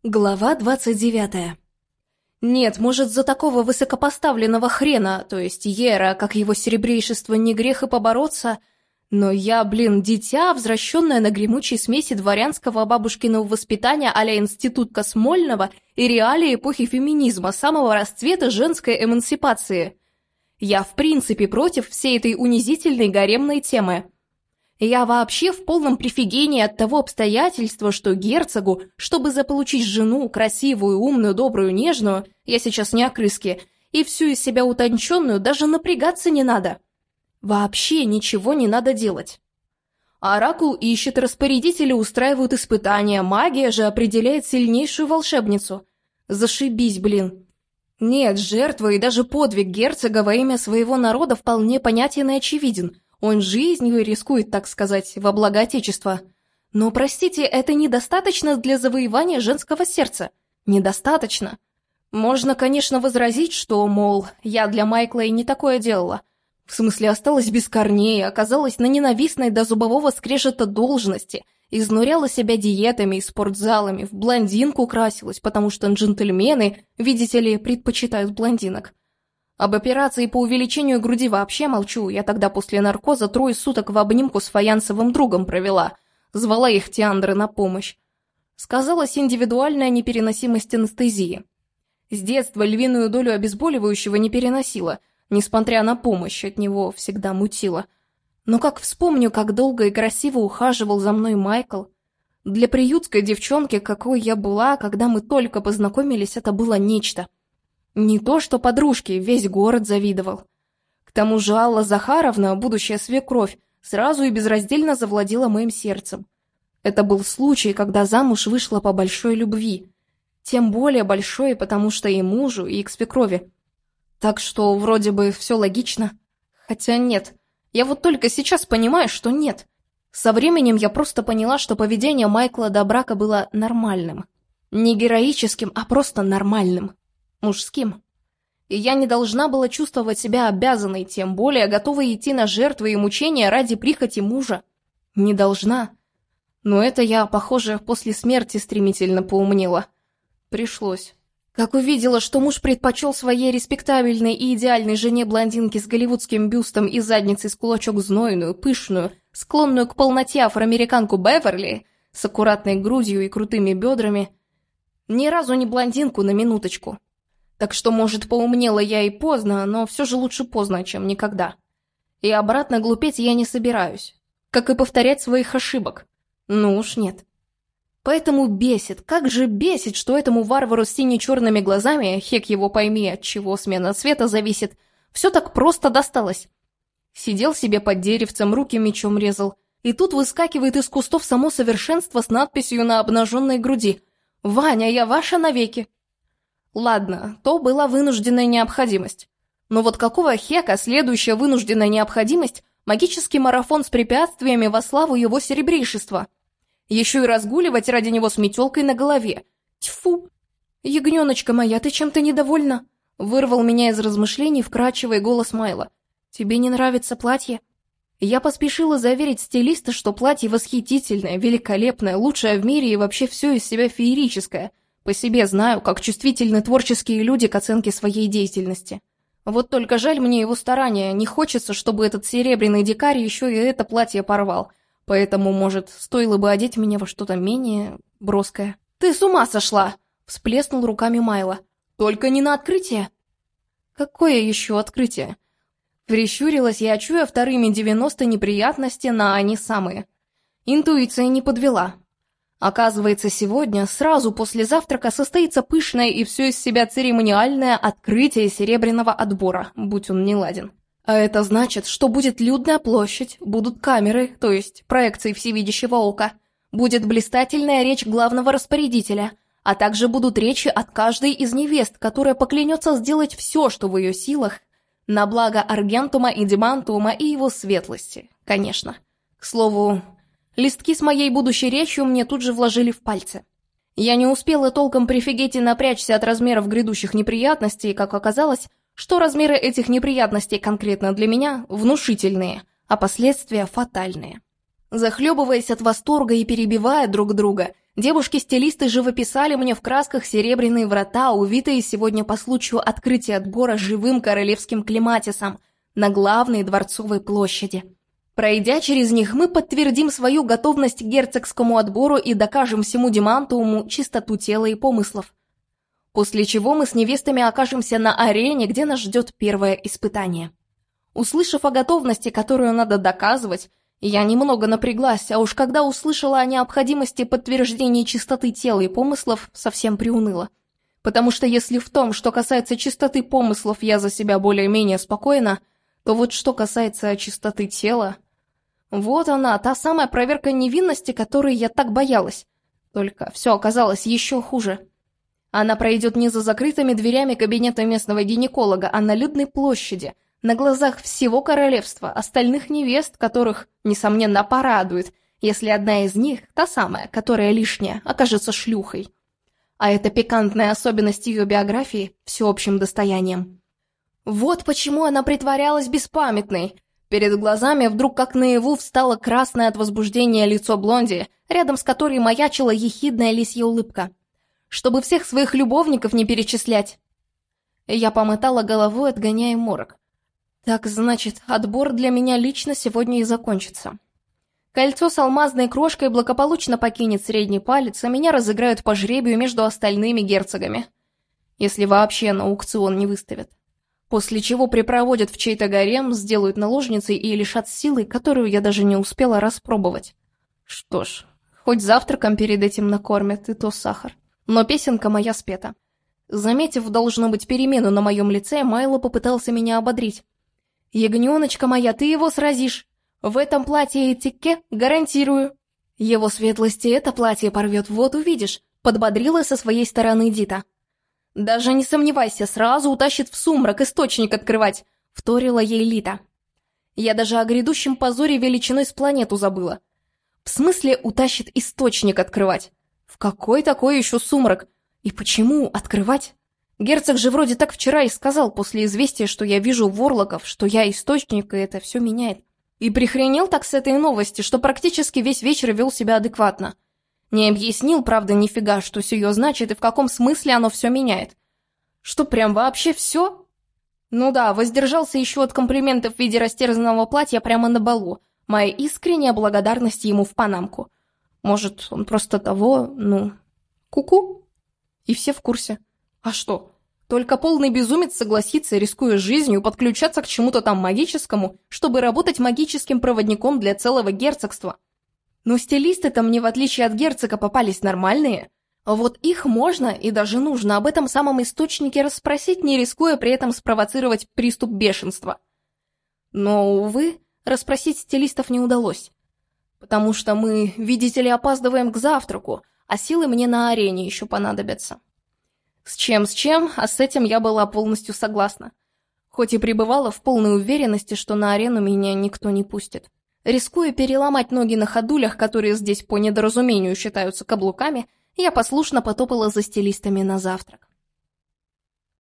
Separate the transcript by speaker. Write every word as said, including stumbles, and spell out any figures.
Speaker 1: Глава двадцать девятая. Нет, может, за такого высокопоставленного хрена, то есть Ера, как его серебрейшество, не грех и побороться, но я, блин, дитя, возвращенное на гремучей смеси дворянского бабушкиного воспитания а-ля институтка Смольного и реалии эпохи феминизма, самого расцвета женской эмансипации. Я, в принципе, против всей этой унизительной гаремной темы. Я вообще в полном прифигении от того обстоятельства, что герцогу, чтобы заполучить жену, красивую, умную, добрую, нежную, я сейчас не о крыске, и всю из себя утонченную, даже напрягаться не надо. Вообще ничего не надо делать. Оракул ищет, распорядители устраивают испытания, магия же определяет сильнейшую волшебницу. Зашибись, блин. Нет, жертва и даже подвиг герцога во имя своего народа вполне понятен и очевиден. Он жизнью рискует, так сказать, во благо Отечества. Но, простите, это недостаточно для завоевания женского сердца. Недостаточно. Можно, конечно, возразить, что, мол, я для Майкла и не такое делала. В смысле, осталась без корней, оказалась на ненавистной до зубового скрежета должности, изнуряла себя диетами и спортзалами, в блондинку красилась, потому что джентльмены, видите ли, предпочитают блондинок. Об операции по увеличению груди вообще молчу, я тогда после наркоза трое суток в обнимку с фаянсовым другом провела, звала их Тиандры на помощь. Сказалась индивидуальная непереносимость анестезии. С детства львиную долю обезболивающего не переносила, несмотря на помощь, от него всегда мутила. Но как вспомню, как долго и красиво ухаживал за мной Майкл. Для приютской девчонки, какой я была, когда мы только познакомились, это было нечто. Не то что подружки, весь город завидовал. К тому же Алла Захаровна, будущая свекровь, сразу и безраздельно завладела моим сердцем. Это был случай, когда замуж вышла по большой любви. Тем более большой, потому что и мужу, и к свекрови. Так что вроде бы все логично. Хотя нет, я вот только сейчас понимаю, что нет. Со временем я просто поняла, что поведение Майкла до брака было нормальным. Не героическим, а просто нормальным. Мужским. И я не должна была чувствовать себя обязанной, тем более готовой идти на жертвы и мучения ради прихоти мужа. Не должна. Но это я, похоже, после смерти стремительно поумнела. Пришлось. Как увидела, что муж предпочел своей респектабельной и идеальной жене блондинке с голливудским бюстом и задницей с кулачок знойную, пышную, склонную к полноте афроамериканку Беверли, с аккуратной грудью и крутыми бедрами, ни разу не блондинку, на минуточку. Так что, может, поумнела я и поздно, но все же лучше поздно, чем никогда. И обратно глупеть я не собираюсь, как и повторять своих ошибок. Ну уж нет. Поэтому бесит, как же бесит, что этому варвару с сине-черными глазами, хек его пойми, от чего смена цвета зависит, все так просто досталось. Сидел себе под деревцем, руки мечом резал, и тут выскакивает из кустов само совершенство с надписью на обнаженной груди: «Ваня, я ваша навеки». Ладно, то была вынужденная необходимость. Но вот какого хека следующая вынужденная необходимость – магический марафон с препятствиями во славу его серебрейшества? Еще и разгуливать ради него с метелкой на голове. Тьфу! «Ягненочка моя, ты чем-то недовольна?» Вырвал меня из размышлений вкрадчивый голос Майла. «Тебе не нравится платье?» Я поспешила заверить стилиста, что платье восхитительное, великолепное, лучшее в мире и вообще все из себя феерическое. По себе знаю, как чувствительны творческие люди к оценке своей деятельности. Вот только жаль мне его старания, не хочется, чтобы этот серебряный дикарь еще и это платье порвал. Поэтому, может, стоило бы одеть меня во что-то менее броское. «Ты с ума сошла!» – всплеснул руками Майла. «Только не на открытие!» «Какое еще открытие?» Прищурилась я, чуя вторыми девяносто неприятности на они самые. Интуиция не подвела. Оказывается, сегодня, сразу после завтрака, состоится пышное и все из себя церемониальное открытие серебряного отбора, будь он неладен. А это значит, что будет людная площадь, будут камеры, то есть проекции всевидящего ока, будет блистательная речь главного распорядителя, а также будут речи от каждой из невест, которая поклянется сделать все, что в ее силах, на благо Аргентума и Демантума и его светлости, конечно. К слову, листки с моей будущей речью мне тут же вложили в пальцы. Я не успела толком прифигеть и напрячься от размеров грядущих неприятностей, как оказалось, что размеры этих неприятностей конкретно для меня внушительные, а последствия фатальные. Захлебываясь от восторга и перебивая друг друга, Девушки-стилисты живописали мне в красках серебряные врата, увитые сегодня по случаю открытия отбора живым королевским клематисом на главной дворцовой площади. Пройдя через них, мы подтвердим свою готовность к герцогскому отбору и докажем всему Демантууму чистоту тела и помыслов. После чего мы с невестами окажемся на арене, где нас ждет первое испытание. Услышав о готовности, которую надо доказывать, я немного напряглась, а уж когда услышала о необходимости подтверждения чистоты тела и помыслов, совсем приуныла. Потому что если в том, что касается чистоты помыслов, я за себя более-менее спокойна, то вот что касается чистоты тела... Вот она, та самая проверка невинности, которой я так боялась. Только все оказалось еще хуже. Она пройдет не за закрытыми дверями кабинета местного гинеколога, а на людной площади, на глазах всего королевства, остальных невест, которых, несомненно, порадует, если одна из них, та самая, которая лишняя, окажется шлюхой. А это пикантная особенность ее биографии всеобщим достоянием. Вот почему она притворялась беспамятной. Перед глазами вдруг как наяву встало красное от возбуждения лицо Блонди, рядом с которой маячила ехидная лисья улыбка. Чтобы всех своих любовников не перечислять. Я помотала головой, отгоняя морок. Так, значит, отбор для меня лично сегодня и закончится. Кольцо с алмазной крошкой благополучно покинет средний палец, а меня разыграют по жребию между остальными герцогами. Если вообще на аукцион не выставят. После чего припроводят в чей-то гарем, сделают наложницей и лишат силы, которую я даже не успела распробовать. Что ж, хоть завтраком перед этим накормят, и то сахар. Но песенка моя спета. Заметив, должно быть, перемену на моем лице, Майло попытался меня ободрить. «Ягненочка моя, ты его сразишь. В этом платье и тике гарантирую». «Его светлости это платье порвет, вот увидишь», — подбодрила со своей стороны Дита. «Даже не сомневайся, сразу утащит в сумрак источник открывать», — вторила ей Лита. Я даже о грядущем позоре величиной с планету забыла. В смысле утащит источник открывать? В какой такой еще сумрак? И почему открывать? Герцог же вроде так вчера и сказал после известия, что я вижу ворлоков, что я источник, и это все меняет. И прихренел так с этой новости, что практически весь вечер вел себя адекватно. Не объяснил, правда, нифига, что сие значит и в каком смысле оно все меняет. Что, прям вообще все? Ну да, воздержался еще от комплиментов в виде растерзанного платья прямо на балу. Моя искренняя благодарность ему в панамку. Может, он просто того, ну, ку-ку? И все в курсе. А что? Только полный безумец согласится, рискуя жизнью, подключаться к чему-то там магическому, чтобы работать магическим проводником для целого герцогства. Но стилисты-то мне, в отличие от герцога, попались нормальные. Вот их можно и даже нужно об этом самом источнике расспросить, не рискуя при этом спровоцировать приступ бешенства. Но, увы, расспросить стилистов не удалось. Потому что мы, видите ли, опаздываем к завтраку, а силы мне на арене еще понадобятся. С чем, с чем, а с этим я была полностью согласна. Хоть и пребывала в полной уверенности, что на арену меня никто не пустит. Рискуя переломать ноги на ходулях, которые здесь по недоразумению считаются каблуками, я послушно потопала за стилистами на завтрак.